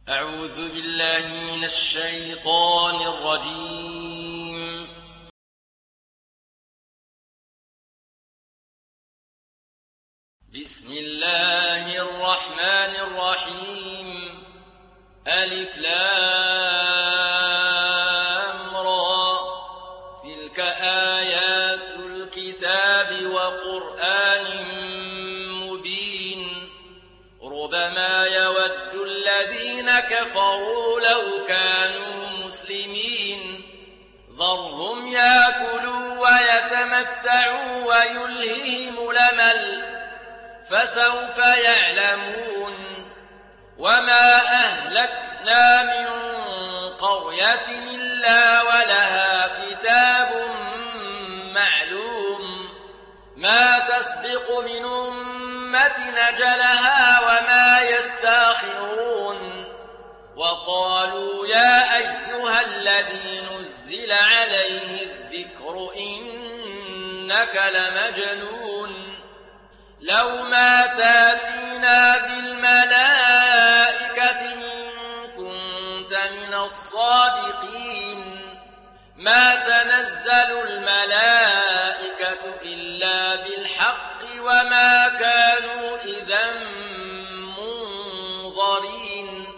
أعوذ بالله من الشيطان الرجيم. بسم الله الرحمن الرحيم. ألف لام را. تلك آيات الكتاب وقرآن مبين. ربما يود الذين كفروا لو كانوا مسلمين. ذرهم يأكلوا ويتمتعوا ويلههم الأمل فسوف يعلمون. وما أهلكنا من قرية إلا ولها كتاب معلوم ما تسبق من أمة أجلها وما يستأخرون. وقالوا يا أيها الذي نزل عليه الذكر إنك لمجنون. لو ما تاتينا بالملائكة إن كنت من الصادقين. ما تنزل الملائكة إلا بالحق وما كانوا إذا منظرين.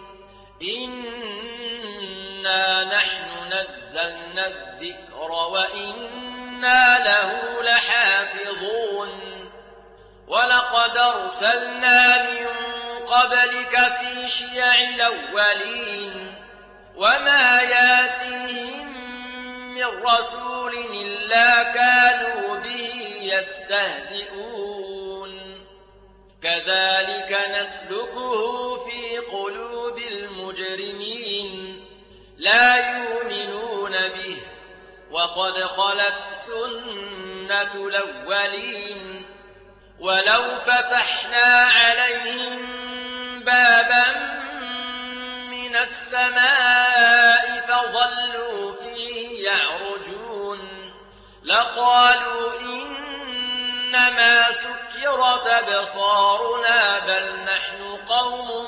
إنا نحن نزلنا الذكر وإنا له لحافظون. ولقد أرسلنا من قبلك في شيع الأولين وما ياتيهم من رسول إلا كانوا به يستهزئون. كذلك نسلكه في قلوب المجرمين لا يؤمنون به وقد خلت سنة الأولين. ولو فتحنا عليهم بابا من السماء فظلوا فيه يعرجون لقالوا إنما سكرت أبصارنا بل نحن قوم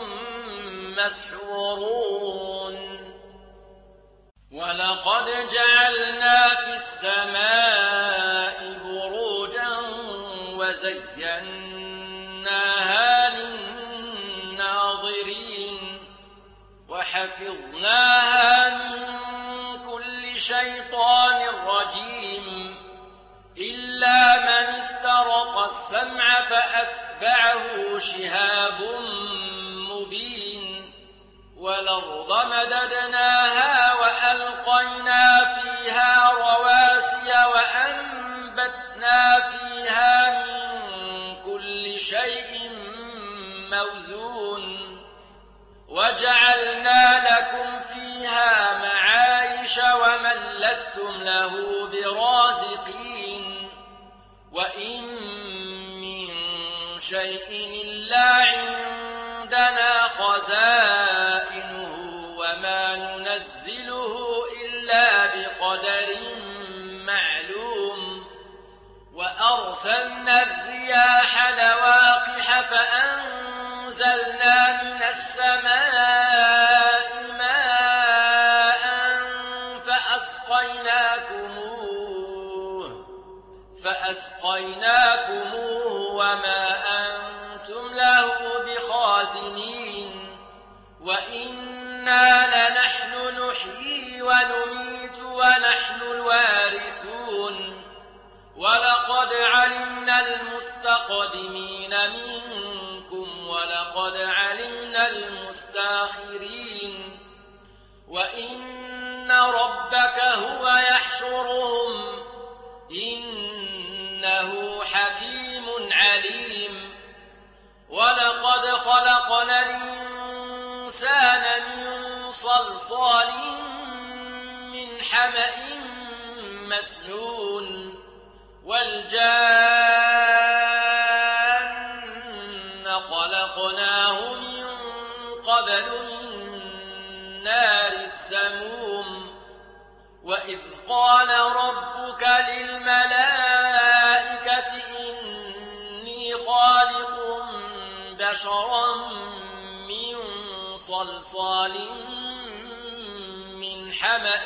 مسحورون. ولقد جعلنا في السماء بروجا وزيناها للناظرين وحفظناها من كل شيطان رجيم إلا من استرق السمع فأتبعه شهاب مبين. والأرض مددناها وألقينا فيها رواسي وأنبتنا فيها من كل شيء موزون. وجعلنا لكم فيها معايش ومن لستم له برازقين. وإن من شيء إلا عندنا خزائنه وما ننزله إلا بقدر معلوم. وأرسلنا الرياح لواقح فأنزلنا من السماء ماء فأسقيناكموه وما أنتم له بخازنين. وإنا لنحن نحيي ونميت ونحن الوارثون. ولقد علمنا المستقدمين منكم ولقد علمنا المستاخرين. وإن ربك هو يحشرهم إنه حكيم عليم. ولقد خلقنا الإنسان من صلصال من حمأ مسنون. والجان خلقناه من قبل من نار السموم. وإذ قال ربك للملائكة إني خالق بشرا من صلصال من حمأ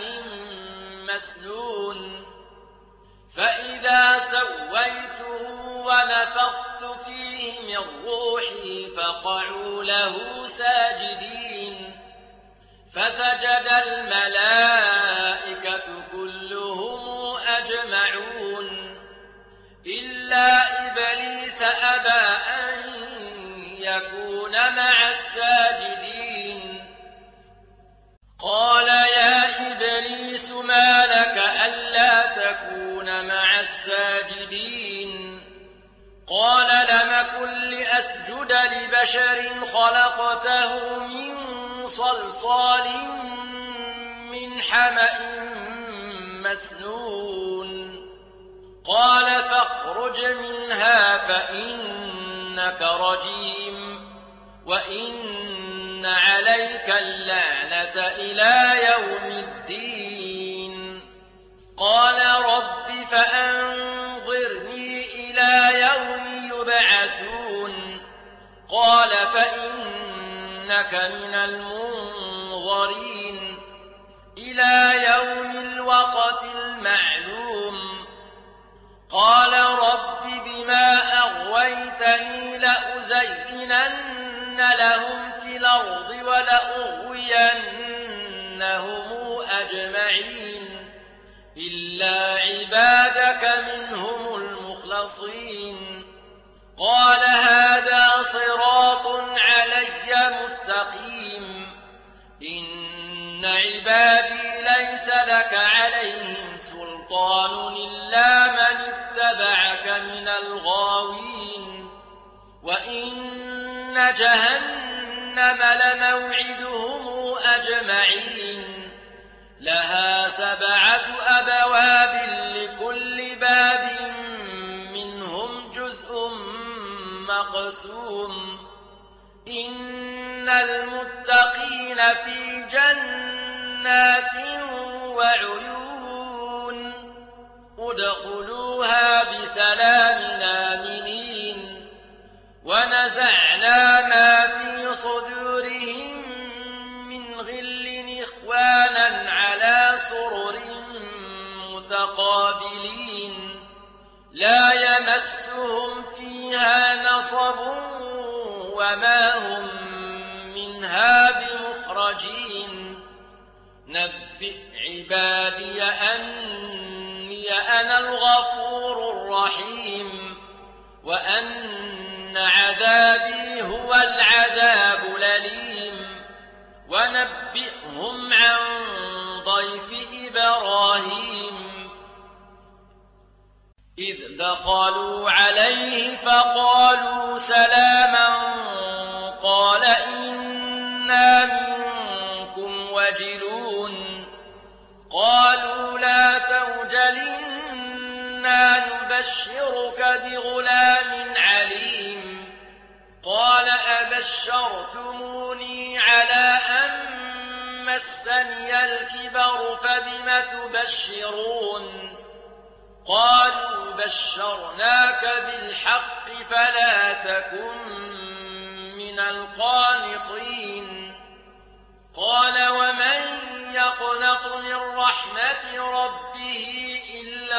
مسنون فإذا سويته ونفخت فيه من روحي فقعوا له ساجدين فسجد الملائكة كلهم أجمعون إلا إبليس أبى أن يكون مع الساجدين قال يا إبليس ما لك ألا تكون مع الساجدين قال لم أكن لأسجد لبشر خلقته من صلصال من حمأ مسنون قال فاخرج منها فإنك رجيم وإن عليك اللعنة إلى يوم الدين قال رب فأنظرني إلى يوم يبعثون قال فإنك من المنظرين إلى يوم الوقت المعلوم قال رب بما أغويتني لأزينن لهم في الأرض ولأغوينهم أجمعين إلا عبادك منهم المخلصين قال هذا صراط علي مستقيم إن عبادي ليس لك عليهم سلطان إلا من اتبعك من الغاوين وإن جهنم لموعدهم أجمعين لها 7 أبواب لكل باب منهم جزء مقسوم إن المتقين في جنات وعيون ادخلوها بسلام آمنين ونزعنا ما في صدورهم من غل إخوانا على سرر متقابلين لا يمسهم فيها نصب وما هم منها بمخرجين نبئ عبادي أني أنا الغفور الرحيم وأن عذابي هو العذاب الأليم ونبئهم عن ضيف إبراهيم إذ دخلوا عليه فقالوا سلاما قال إنا منكم وجلون قالوا لا توجل إنا نبشرك بغلام عليم قال أبشرتموني على أن مسني الكبر فبم تبشرون قالوا بشرناك بالحق فلا تكن من القانطين قال ومن يقنط من رحمة ربه إلا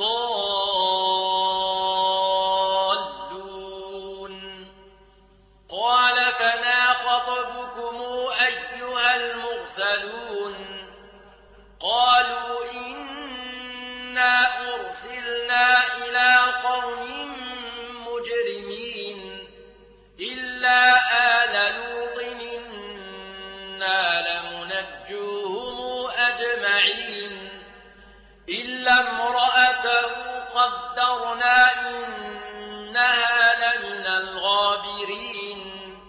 الضالون قال فما خطبكم أيها المرسلون قالوا إنا أرسلنا إلى قوم مجرمين إلا آل لوط إنا لمنجوهم أجمعين إلا امرأته قدرنا إنها لمن الغابرين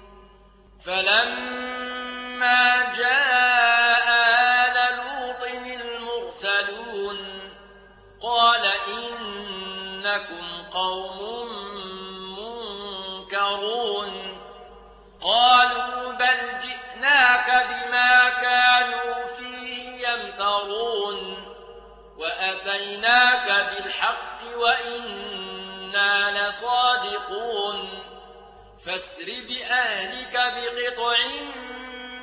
فلما جاء آل لوط المرسلون قال إنكم قوم منكرون قالوا بل جئناك بما كانوا فيه يمترون وأتيناك بالحق وإنا لصادقون فاسر بأهلك بقطع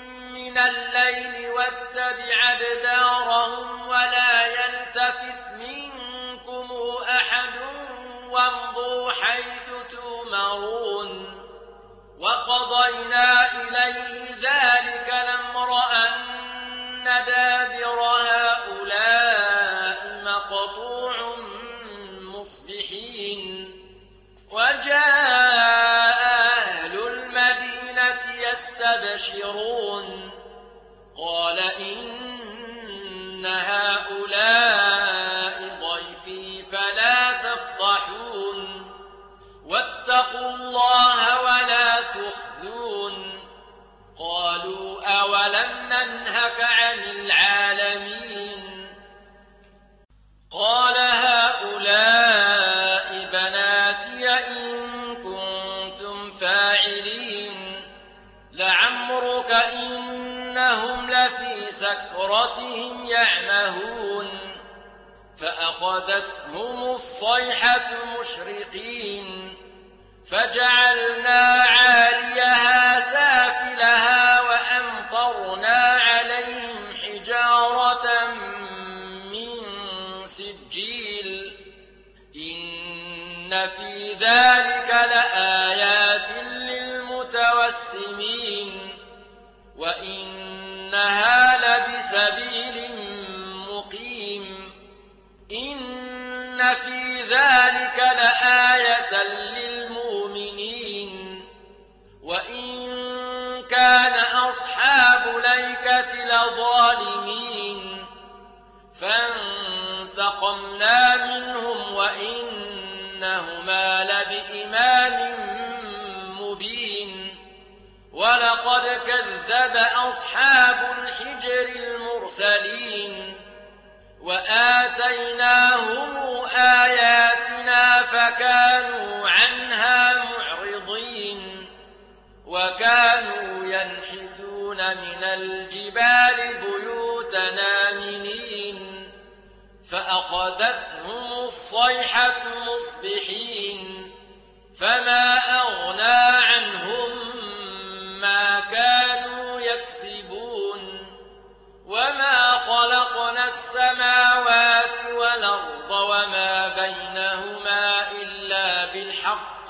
من الليل واتبع أدبارهم ولا يلتفت منكم أحد وامضوا حيث تؤمرون وقضينا إليه ذلك الأمر أن دابر هؤلاء مقطوع مصبحين وجاء أهل المدينة يستبشرون قال إن هؤلاء ضيفي فلا تفضحون واتقوا الله ولا تخزون قالوا أولم ننهك عن العالمين قال هؤلاء بناتي إن كنتم فاعلين لعمرك إنهم لفي سكرتهم يعمهون فأخذتهم الصيحة مشرقين فجعلنا عاليها سافلها وأمطرنا عليهم حجارة من سجيل إن في ذلك لآيات للمتوسمين وإنها لبسبيل مقيم إن في ذلك لآية للمؤمنين وإن كان أصحاب الأيكة لظالمين فانتقمنا منهم وإنهما لبإمام مبين ولقد كذب أصحاب الحجر المرسلين وآتيناهم آياتنا فكانوا عنها معرضين وكانوا ينحتون من الجبال بيوتنا آمنين فأخذتهم الصيحة مصبحين فما أغنى عنهم ما كانوا يكسبون وما خلقنا السماوات والأرض وما بينهما إلا بالحق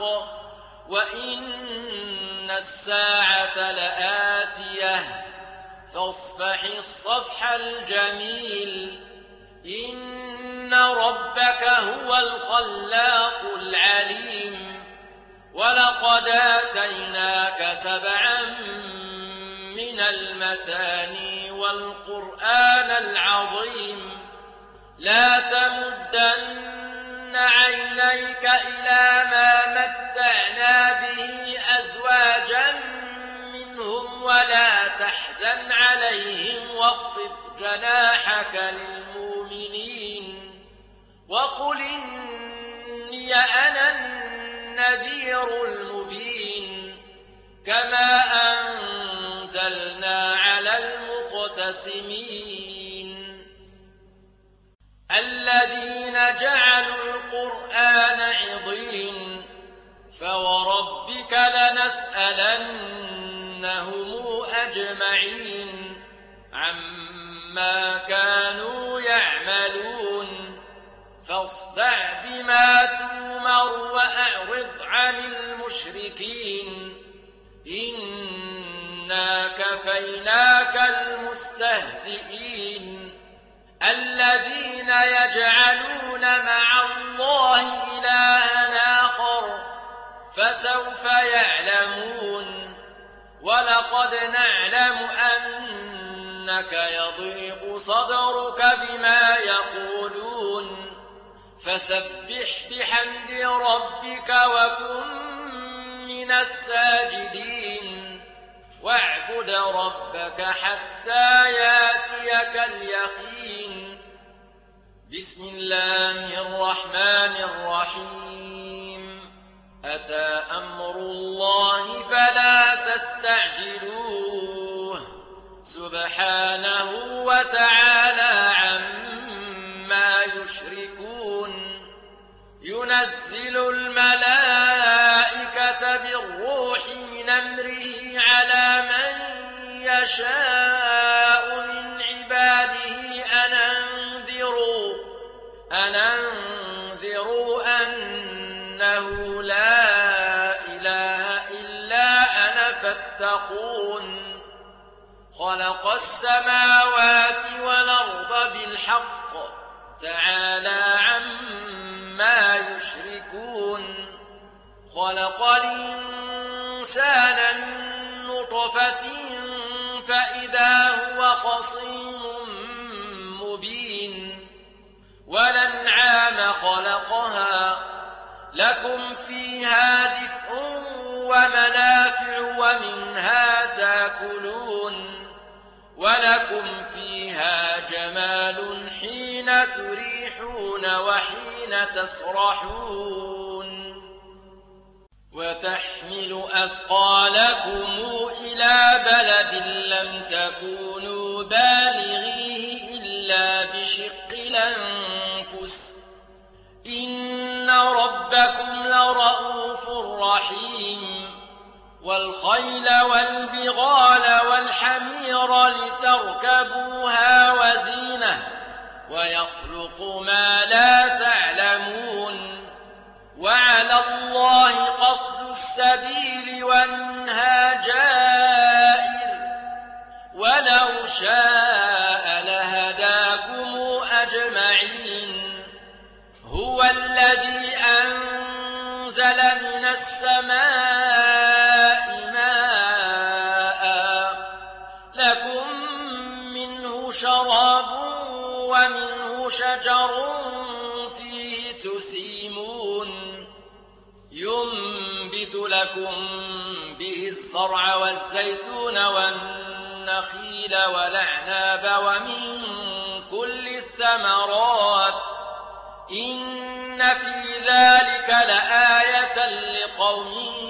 وإن الساعة لآتية فاصفح الصفح الجميل إن ربك هو الخلاق العليم ولقد آتيناك 7 من المثاني والقرآن العظيم لا تمدن عينيك إلى ما متعنا به أزواجا منهم ولا تحزن عليهم واخفض جناحك للمؤمنين وقل إني أنا النذير المبين كما أنزلنا على المقتسمين الذين جعلوا القرآن عضين فوربك لنسألنهم أجمعين عما كانوا يعملون فاصدع بما تؤمر وأعرض عن المشركين إنا كفيناك المستهزئين الذين يجعلون مع الله إلها آخر فسوف يعلمون ولقد نعلم أنك يضيق صدرك بما يقولون فسبح بحمد ربك وكن من الساجدين واعبد ربك حتى ياتيك اليقين بسم الله الرحمن الرحيم أتى أمر الله فلا تستعجلوه سبحانه وتعالى عما يشركون ينزل الملائكة بالروح من أمره على من يشاء من عباده أن أنذروا أنه لا إله إلا أنا فاتقون خلق السماوات والأرض بالحق تعالى عما يشركون خلق الإنسان من نطفة فإذا هو خصيم مبين والأنعام خلقها لكم فيها دفء ومنافع ومنها تاكلون ولكم فيها جمال حين تريحون وحين تسرحون وتحمل أثقالكم إلى بلد لم تكونوا بالغيه إلا بشق الأنفس إن ربكم لرؤوف رحيم والخيل والبغال والحمير لتركبوها وزينة ويخلق ما لا تعلمون وعلى الله قصد السبيل ومنها جائر ولو شاء لهداكم أجمعين هو الذي أنزل من السماء ماء لكم منه شراب ومنه شجر فيه تسيمون ينبت لكم به الزرع والزيتون والنخيل والأعناب ومن كل الثمرات إن في ذلك لآية لقوم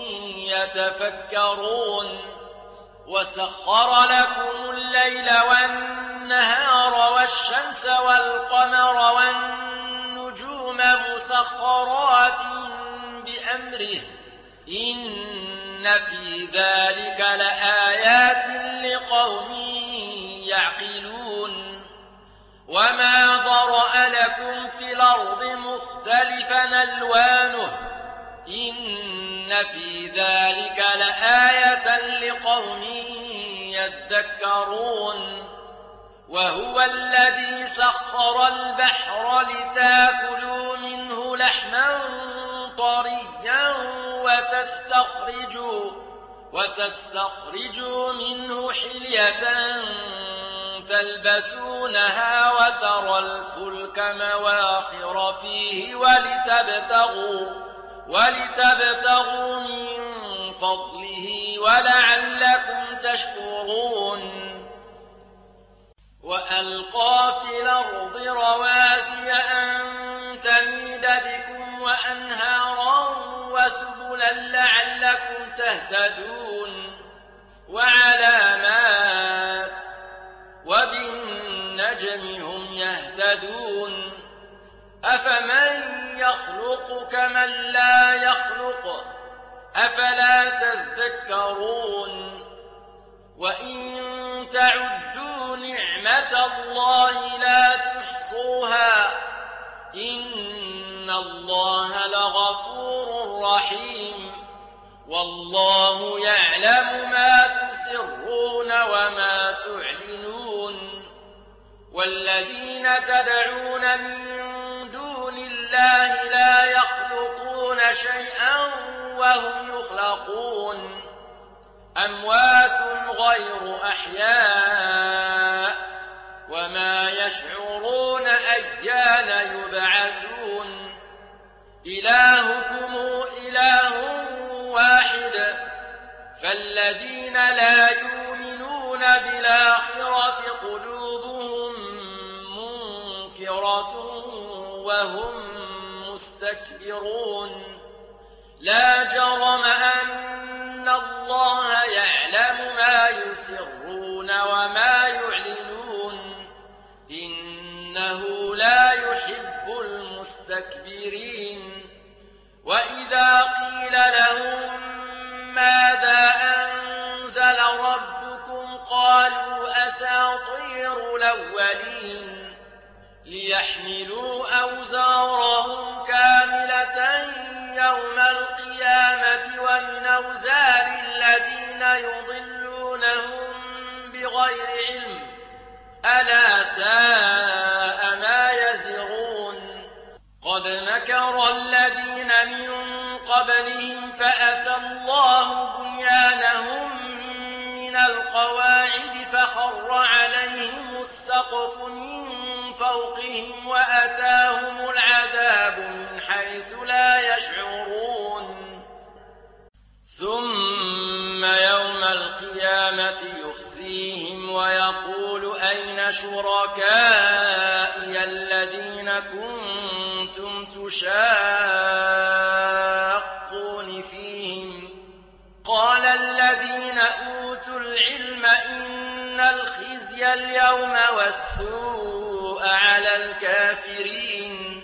يتفكرون وسخر لكم الليل والنهار والشمس والقمر والنجوم مسخرات بأمره إن في ذلك لآيات لقوم يعقلون وما ضرأ لكم في الأرض مختلفا ألوانه إن في ذلك لآية لقوم يذكرون وهو الذي سخر البحر لتاكلوا منه لحما طريا وتستخرجوا منه حلية تلبسونها وترى الفلك مواخر فيه ولتبتغوا من فضله ولعلكم تشكرون وألقى في الأرض رواسي أن تميد بكم وأنهارا وسبلا لعلكم تهتدون وعلامات وبالنجم هم يهتدون أفمن يخلق كمن لا يخلق أفلا تذكرون وإن تعدوا نعمة الله لا تحصوها إن الله لغفور رحيم والله يعلم ما تسرون وما تعلنون والذين تدعون من دون الله لا يخلقون شيئا وهم يخلقون أموات غير أحياء وما يشعرون أيان يبعثون إلهكم إله واحد فالذين لا يؤمنون بالآخرة قلوبهم منكرة وهم مستكبرون لا جرم أن الله يعلم ما يسرون وما يعلنون إنه لا يحب المستكبرين وإذا قيل لهم ماذا أنزل أنزل ربكم قالوا أساطير الأولين ليحملوا أوزارهم كاملة يوم القيامة ومن أوزار الذين يضلونهم بغير علم ألا ساء ما يزرون قد مكر الذين من قبلهم فأتى الله بنيانهم من القواعد فخر عليهم السقف من فوقهم وأتاهم العذاب من حيث لا يشعرون ثم يوم القيامة يخزيهم ويقول أين شركائي الذين كنتم تشاقون فيهم قال الذين أوتوا العلم إن الخزي اليوم والسوء على الكافرين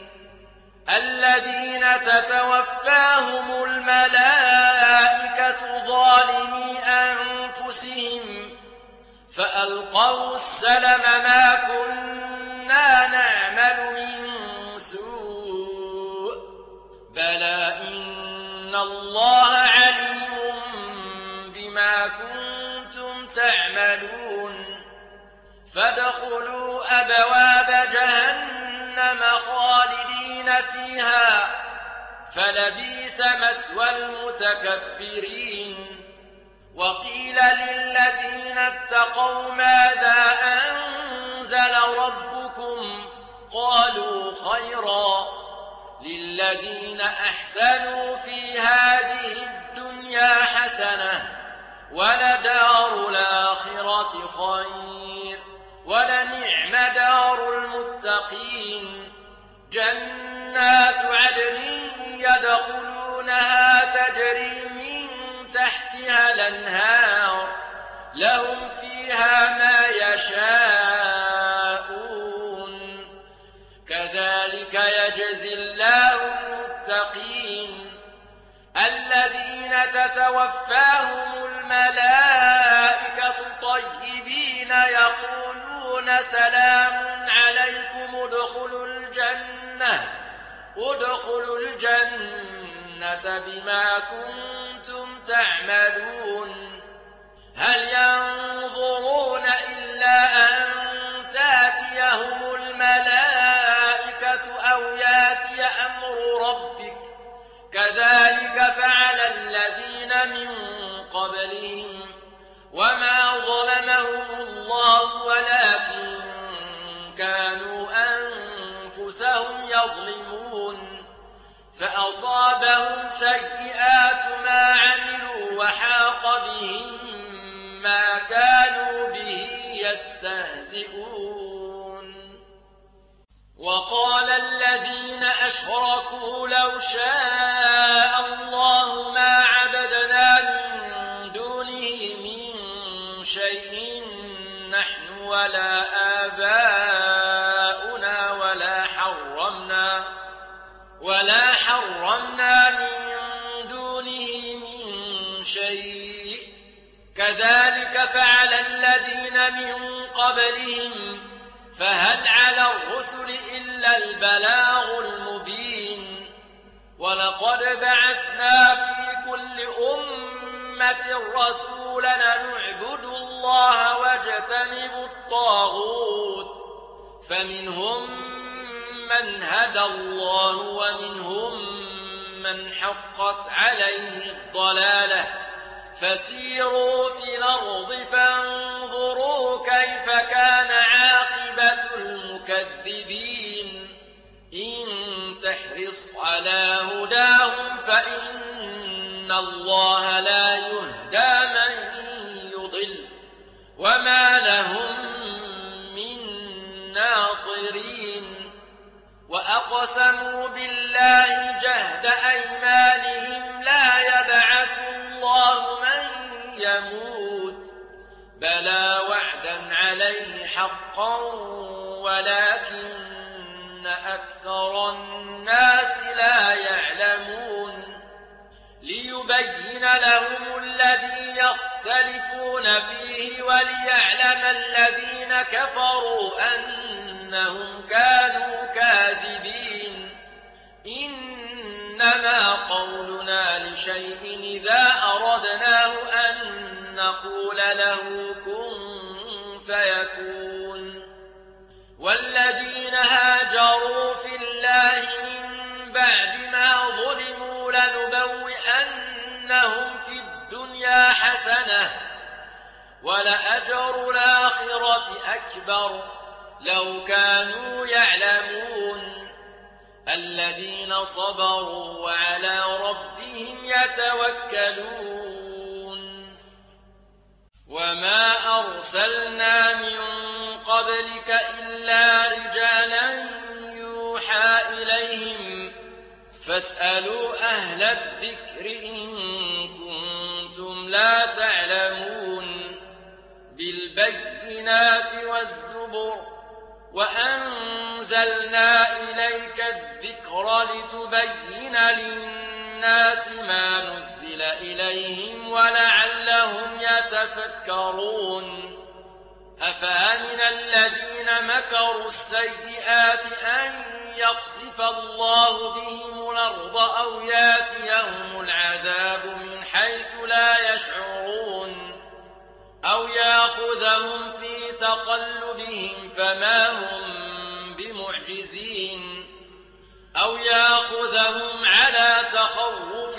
الذين تتوفاهم الملائكة ظالمي أنفسهم فألقوا السلم ما كنا نعمل من سوء بلى إن الله عليم بما كنتم تعملون فادخلوا أبواب جهنم خالدين فيها فلبئس مثوى المتكبرين وقيل للذين اتقوا ماذا أنزل ربكم قالوا خيرا للذين أحسنوا في هذه الدنيا حسنة ولدار الآخرة خير ولنعم دار المتقين جنات عدن يدخلونها تجري من تحتها الأنهار لهم فيها ما يشاءون كذلك يجزي الله المتقين الذين تتوفاهم الملائكة طيبين يقولون سلام عليكم ادخلوا الجنة بما كنتم تعملون هل ينظرون إلا أن تأتيهم الملائكة أو يأتي أمر ربك كذلك فعل الذين من قبلهم وما ظلمهم الله ولكن كانوا أنفسهم يظلمون فأصابهم سيئات ما عملوا وحاق بهم ما كانوا به يستهزئون وقال الذين أشركوا لو شاء الله ما عبدنا من دونه من شيء نحن ولا آباؤنا ولا حرمنا من دونه من شيء كذلك فعل الذين من قبلهم فهل على الرسل إلا البلاغ المبين ولقد بعثنا في كل أمة رسولا نعبد الله واجتنب الطاغوت فمنهم من هدى الله ومنهم من حقت عليه الضلالة فسيروا في الأرض فانظروا كيف كان عاقبة المكذبين إن تحرص على هداهم فإن الله لا يهدى من يضل وما لهم من ناصرين وأقسموا بالله جهد أيمانهم لا يبعث الله من يموت بلى وعدا عليه حقا ولكن أكثر الناس لا يعلمون ليبين لهم الذي يختلفون فيه وليعلم الذين كفروا أنهم كانوا كاذبين إنما قولنا لشيء إذا أردناه أن نقول له كن فيكون والذين هاجروا في الله من بعد ما ظلموا لنبوئنهم في الدنيا حسنة ولأجر الآخرة أكبر لو كانوا يعلمون الذين صبروا وعلى ربهم يتوكلون وما أرسلنا من قبلك إلا رجالا يوحى إليهم فاسألوا أهل الذكر إن كنتم لا تعلمون بالبينات والزبر وأنزلنا إليك الذكر لتبين للناس ما نزل إليهم ولعلهم يتفكرون أفأمن الذين مكروا السيئات أن يخسف الله بهم الأرض أو ياتيهم العذاب من حيث لا يشعرون أو يأخذهم في تقلبهم فما هم بمعجزين أو يأخذهم على تخوف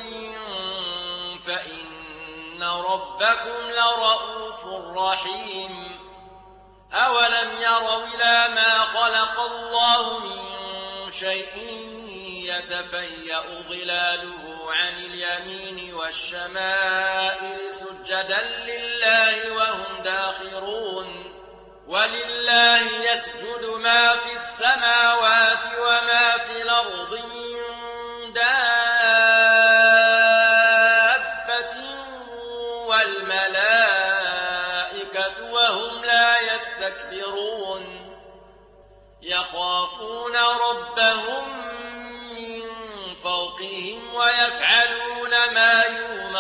فإن ربكم لرؤوف رحيم أولم يروا إلى ما خلق الله من شيء يتفيأ ظلاله عن اليمين والشمائل سجدا لله وهم داخرون ولله يسجد ما في السماوات وما في الأرض من دابة والملائكة وهم لا يستكبرون يخافون ربهم من فوقهم ويفعلون ما يؤمرون